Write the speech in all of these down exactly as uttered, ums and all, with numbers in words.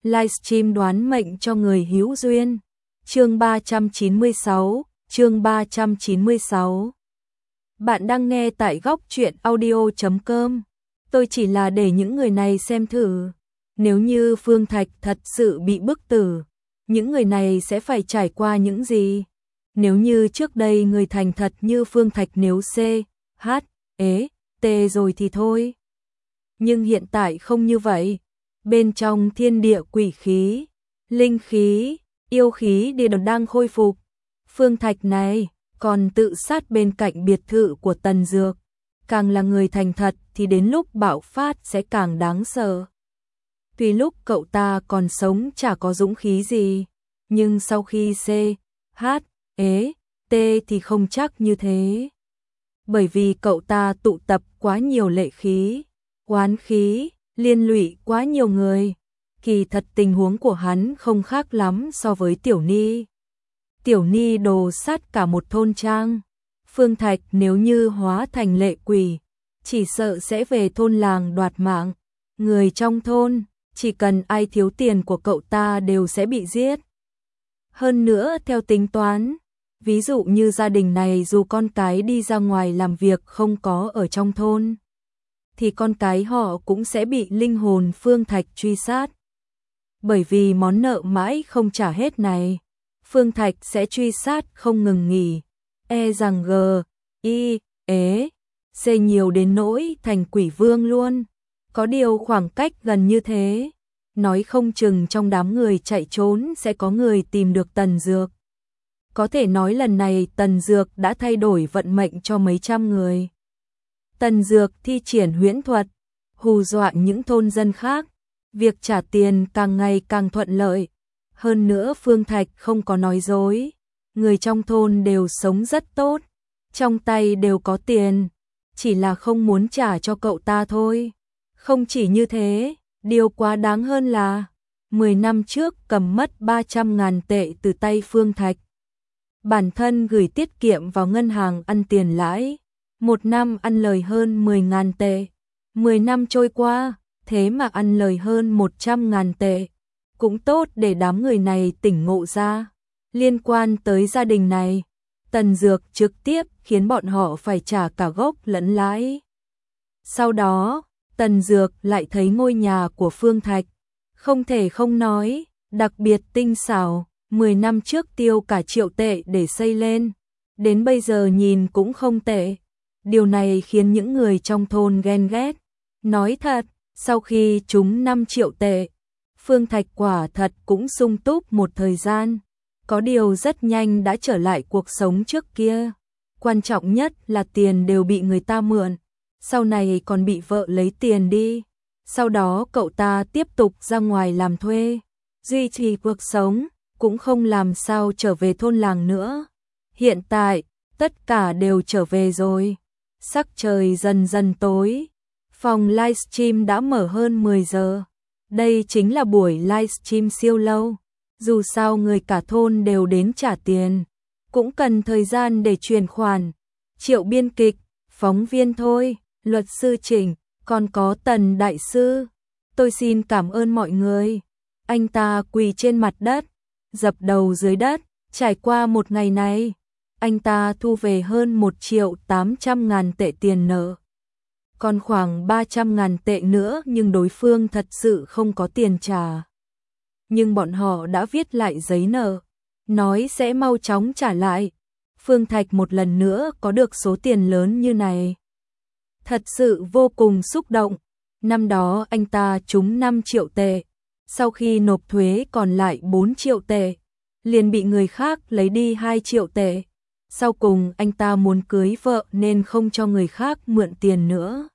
livestream đoán mệnh cho người hữu duyên. Chương ba trăm chín mươi sáu, chương ba trăm chín mươi sáu. Bạn đang nghe tại góc truyện audio chấm com. Tôi chỉ là để những người này xem thử. Nếu như Phương Thạch thật sự bị bức tử, những người này sẽ phải trải qua những gì? Nếu như trước đây người thành thật như Phương Thạch nếu C, H, E, T rồi thì thôi. Nhưng hiện tại không như vậy. Bên trong thiên địa quỷ khí, linh khí, yêu khí đều đang khôi phục. Phương Thạch này còn tự sát bên cạnh biệt thự của Tần Dược. Càng là người thành thật thì đến lúc bạo phát sẽ càng đáng sợ. Tuy lúc cậu ta còn sống chả có dũng khí gì, nhưng sau khi C, H, E, T thì không chắc như thế. Bởi vì cậu ta tụ tập quá nhiều lệ khí, oán khí, liên lụy quá nhiều người. Kỳ thật tình huống của hắn không khác lắm so với Tiểu Ni. Tiểu Ni đồ sát cả một thôn trang. Phương Thạch nếu như hóa thành lệ quỷ, chỉ sợ sẽ về thôn làng đoạt mạng. Người trong thôn, chỉ cần ai thiếu tiền của cậu ta đều sẽ bị giết. Hơn nữa theo tính toán, ví dụ như gia đình này dù con cái đi ra ngoài làm việc không có ở trong thôn, thì con cái họ cũng sẽ bị linh hồn Phương Thạch truy sát. Bởi vì món nợ mãi không trả hết này, Phương Thạch sẽ truy sát không ngừng nghỉ. E rằng G, I, E, C nhiều đến nỗi thành quỷ vương luôn. Có điều khoảng cách gần như thế, nói không chừng trong đám người chạy trốn sẽ có người tìm được Tần Dược. Có thể nói lần này Tần Dược đã thay đổi vận mệnh cho mấy trăm người. Tần Dược thi triển huyễn thuật, hù dọa những thôn dân khác. Việc trả tiền càng ngày càng thuận lợi. Hơn nữa Phương Thạch không có nói dối. Người trong thôn đều sống rất tốt, trong tay đều có tiền, chỉ là không muốn trả cho cậu ta thôi. Không chỉ như thế, điều quá đáng hơn là mười năm trước cầm mất ba trăm ngàn tệ từ tay Phương Thạch. Bản thân gửi tiết kiệm vào ngân hàng ăn tiền lãi, một năm ăn lời hơn mười ngàn tệ. mười năm trôi qua, thế mà ăn lời hơn một trăm ngàn tệ. Cũng tốt để đám người này tỉnh ngộ ra. Liên quan tới gia đình này, Tần Dược trực tiếp khiến bọn họ phải trả cả gốc lẫn lãi. Sau đó, Tần Dược lại thấy ngôi nhà của Phương Thạch. Không thể không nói, đặc biệt tinh xảo, mười năm trước tiêu cả triệu tệ để xây lên. Đến bây giờ nhìn cũng không tệ. Điều này khiến những người trong thôn ghen ghét. Nói thật, sau khi trúng năm triệu tệ, Phương Thạch quả thật cũng sung túc một thời gian. Có điều rất nhanh đã trở lại cuộc sống trước kia. Quan trọng nhất là tiền đều bị người ta mượn. Sau này còn bị vợ lấy tiền đi. Sau đó cậu ta tiếp tục ra ngoài làm thuê, duy trì cuộc sống, cũng không làm sao trở về thôn làng nữa. Hiện tại, tất cả đều trở về rồi. Sắc trời dần dần tối. Phòng livestream đã mở hơn mười giờ. Đây chính là buổi livestream siêu lâu. Dù sao người cả thôn đều đến trả tiền, cũng cần thời gian để chuyển khoản. Triệu biên kịch, phóng viên thôi, luật sư Trình, còn có Tần đại sư. Tôi xin cảm ơn mọi người. Anh ta quỳ trên mặt đất, dập đầu dưới đất. Trải qua một ngày này, anh ta thu về hơn một triệu tám trăm ngàn tệ tiền nợ. Còn khoảng ba trăm ngàn tệ nữa nhưng đối phương thật sự không có tiền trả. Nhưng bọn họ đã viết lại giấy nợ, nói sẽ mau chóng trả lại. Phương Thạch một lần nữa có được số tiền lớn như này, thật sự vô cùng xúc động. Năm đó anh ta trúng năm triệu tệ, sau khi nộp thuế còn lại bốn triệu tệ, liền bị người khác lấy đi hai triệu tệ. Sau cùng anh ta muốn cưới vợ nên không cho người khác mượn tiền nữa.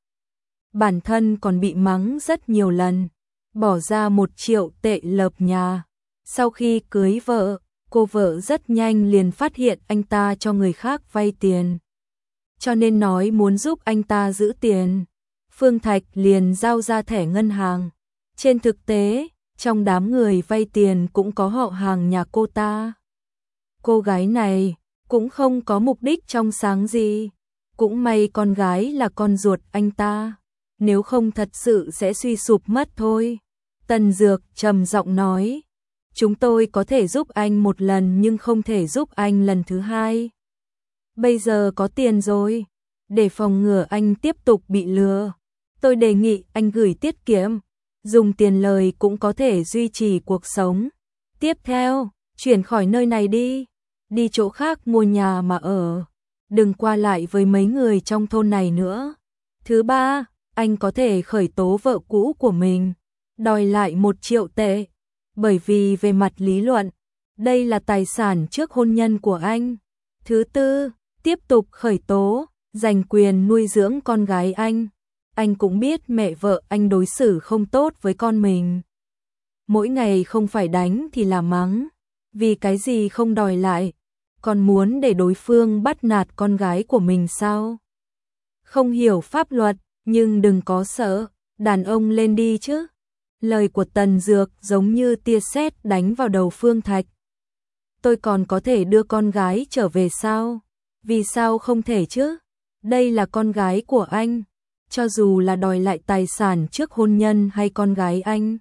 Bản thân còn bị mắng rất nhiều lần, bỏ ra một triệu tệ lợp nhà. Sau khi cưới vợ, cô vợ rất nhanh liền phát hiện anh ta cho người khác vay tiền, cho nên nói muốn giúp anh ta giữ tiền. Phương Thạch liền giao ra thẻ ngân hàng. Trên thực tế, trong đám người vay tiền cũng có họ hàng nhà cô ta. Cô gái này cũng không có mục đích trong sáng gì. Cũng may con gái là con ruột anh ta, nếu không thật sự sẽ suy sụp mất thôi. Tần Dược trầm giọng nói, chúng tôi có thể giúp anh một lần nhưng không thể giúp anh lần thứ hai. Bây giờ có tiền rồi, để phòng ngừa anh tiếp tục bị lừa, tôi đề nghị anh gửi tiết kiệm, dùng tiền lời cũng có thể duy trì cuộc sống. Tiếp theo, chuyển khỏi nơi này đi, đi chỗ khác mua nhà mà ở, đừng qua lại với mấy người trong thôn này nữa. Thứ ba, anh có thể khởi tố vợ cũ của mình, đòi lại một triệu tệ, bởi vì về mặt lý luận, đây là tài sản trước hôn nhân của anh. Thứ tư, tiếp tục khởi tố, giành quyền nuôi dưỡng con gái anh. Anh cũng biết mẹ vợ anh đối xử không tốt với con mình. Mỗi ngày không phải đánh thì là mắng, vì cái gì không đòi lại, còn muốn để đối phương bắt nạt con gái của mình sao? Không hiểu pháp luật, nhưng đừng có sợ, đàn ông lên đi chứ. Lời của Tần Dược giống như tia sét đánh vào đầu Phương Thạch. Tôi còn có thể đưa con gái trở về sao? Vì sao không thể chứ? Đây là con gái của anh, cho dù là đòi lại tài sản trước hôn nhân hay con gái anh,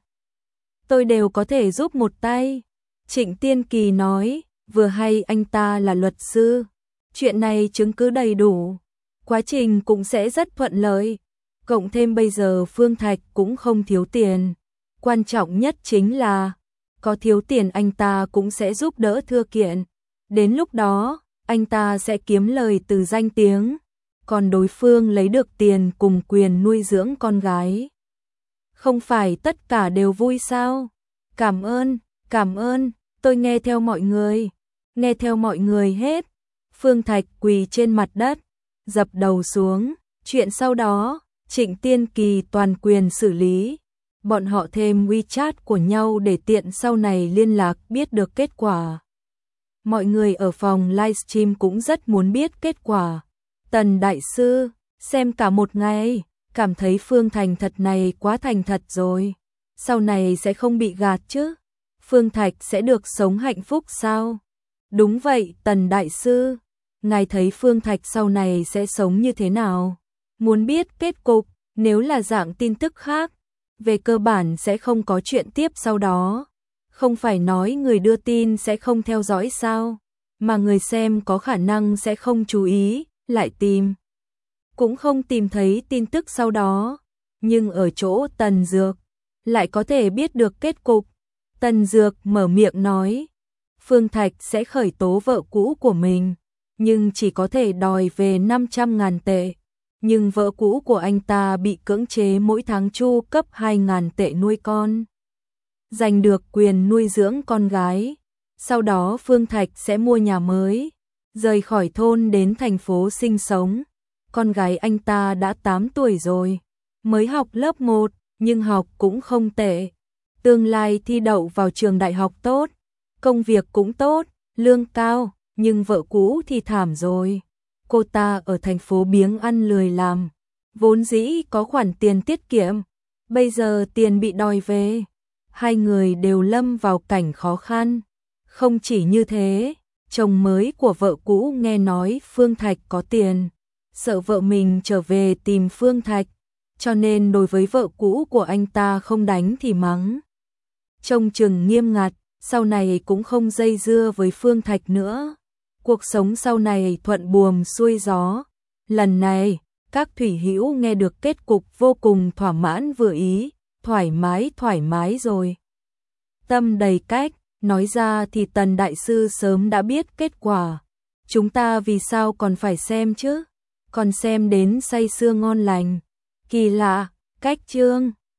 tôi đều có thể giúp một tay. Trịnh Tiên Kỳ nói, vừa hay anh ta là luật sư, chuyện này chứng cứ đầy đủ, quá trình cũng sẽ rất thuận lợi. Cộng thêm bây giờ Phương Thạch cũng không thiếu tiền, quan trọng nhất chính là có thiếu tiền anh ta cũng sẽ giúp đỡ Thư Kiện. Đến lúc đó, anh ta sẽ kiếm lời từ danh tiếng, còn đối phương lấy được tiền cùng quyền nuôi dưỡng con gái. Không phải tất cả đều vui sao? Cảm ơn, cảm ơn, tôi nghe theo mọi người, nghe theo mọi người hết. Phương Thạch quỳ trên mặt đất, dập đầu xuống, chuyện sau đó, Trịnh Tiên Kỳ toàn quyền xử lý. Bọn họ thêm WeChat của nhau để tiện sau này liên lạc biết được kết quả. Mọi người ở phòng livestream cũng rất muốn biết kết quả. Tần Đại Sư, xem cả một ngày, cảm thấy Phương Thành thật này quá thành thật rồi. Sau này sẽ không bị gạt chứ? Phương Thạch sẽ được sống hạnh phúc sao? Đúng vậy, Tần Đại Sư. Ngài thấy Phương Thạch sau này sẽ sống như thế nào? Muốn biết kết cục, nếu là dạng tin tức khác, về cơ bản sẽ không có chuyện tiếp sau đó. Không phải nói người đưa tin sẽ không theo dõi sao, mà người xem có khả năng sẽ không chú ý, lại tìm. Cũng không tìm thấy tin tức sau đó. Nhưng ở chỗ Tần Dược, lại có thể biết được kết cục. Tần Dược mở miệng nói, Phương Thạch sẽ khởi tố vợ cũ của mình, nhưng chỉ có thể đòi về năm trăm ngàn tệ. Nhưng vợ cũ của anh ta bị cưỡng chế mỗi tháng chu cấp hai ngàn tệ nuôi con. Giành được quyền nuôi dưỡng con gái. Sau đó Phương Thạch sẽ mua nhà mới, rời khỏi thôn đến thành phố sinh sống. Con gái anh ta đã tám tuổi rồi, mới học lớp một, nhưng học cũng không tệ. Tương lai thi đậu vào trường đại học tốt, công việc cũng tốt, lương cao, nhưng vợ cũ thì thảm rồi. Cô ta ở thành phố biếng ăn lười làm, vốn dĩ có khoản tiền tiết kiệm, bây giờ tiền bị đòi về. Hai người đều lâm vào cảnh khó khăn. Không chỉ như thế, chồng mới của vợ cũ nghe nói Phương Thạch có tiền, sợ vợ mình trở về tìm Phương Thạch, cho nên đối với vợ cũ của anh ta không đánh thì mắng. Trông chừng nghiêm ngặt, sau này cũng không dây dưa với Phương Thạch nữa. Cuộc sống sau này thuận buồm xuôi gió. Lần này, các thủy hữu nghe được kết cục vô cùng thỏa mãn vừa ý, thoải mái thoải mái rồi. Tâm đầy cách, nói ra thì Tần Đại Sư sớm đã biết kết quả. Chúng ta vì sao còn phải xem chứ? Còn xem đến say sưa ngon lành. Kỳ lạ, cách chương.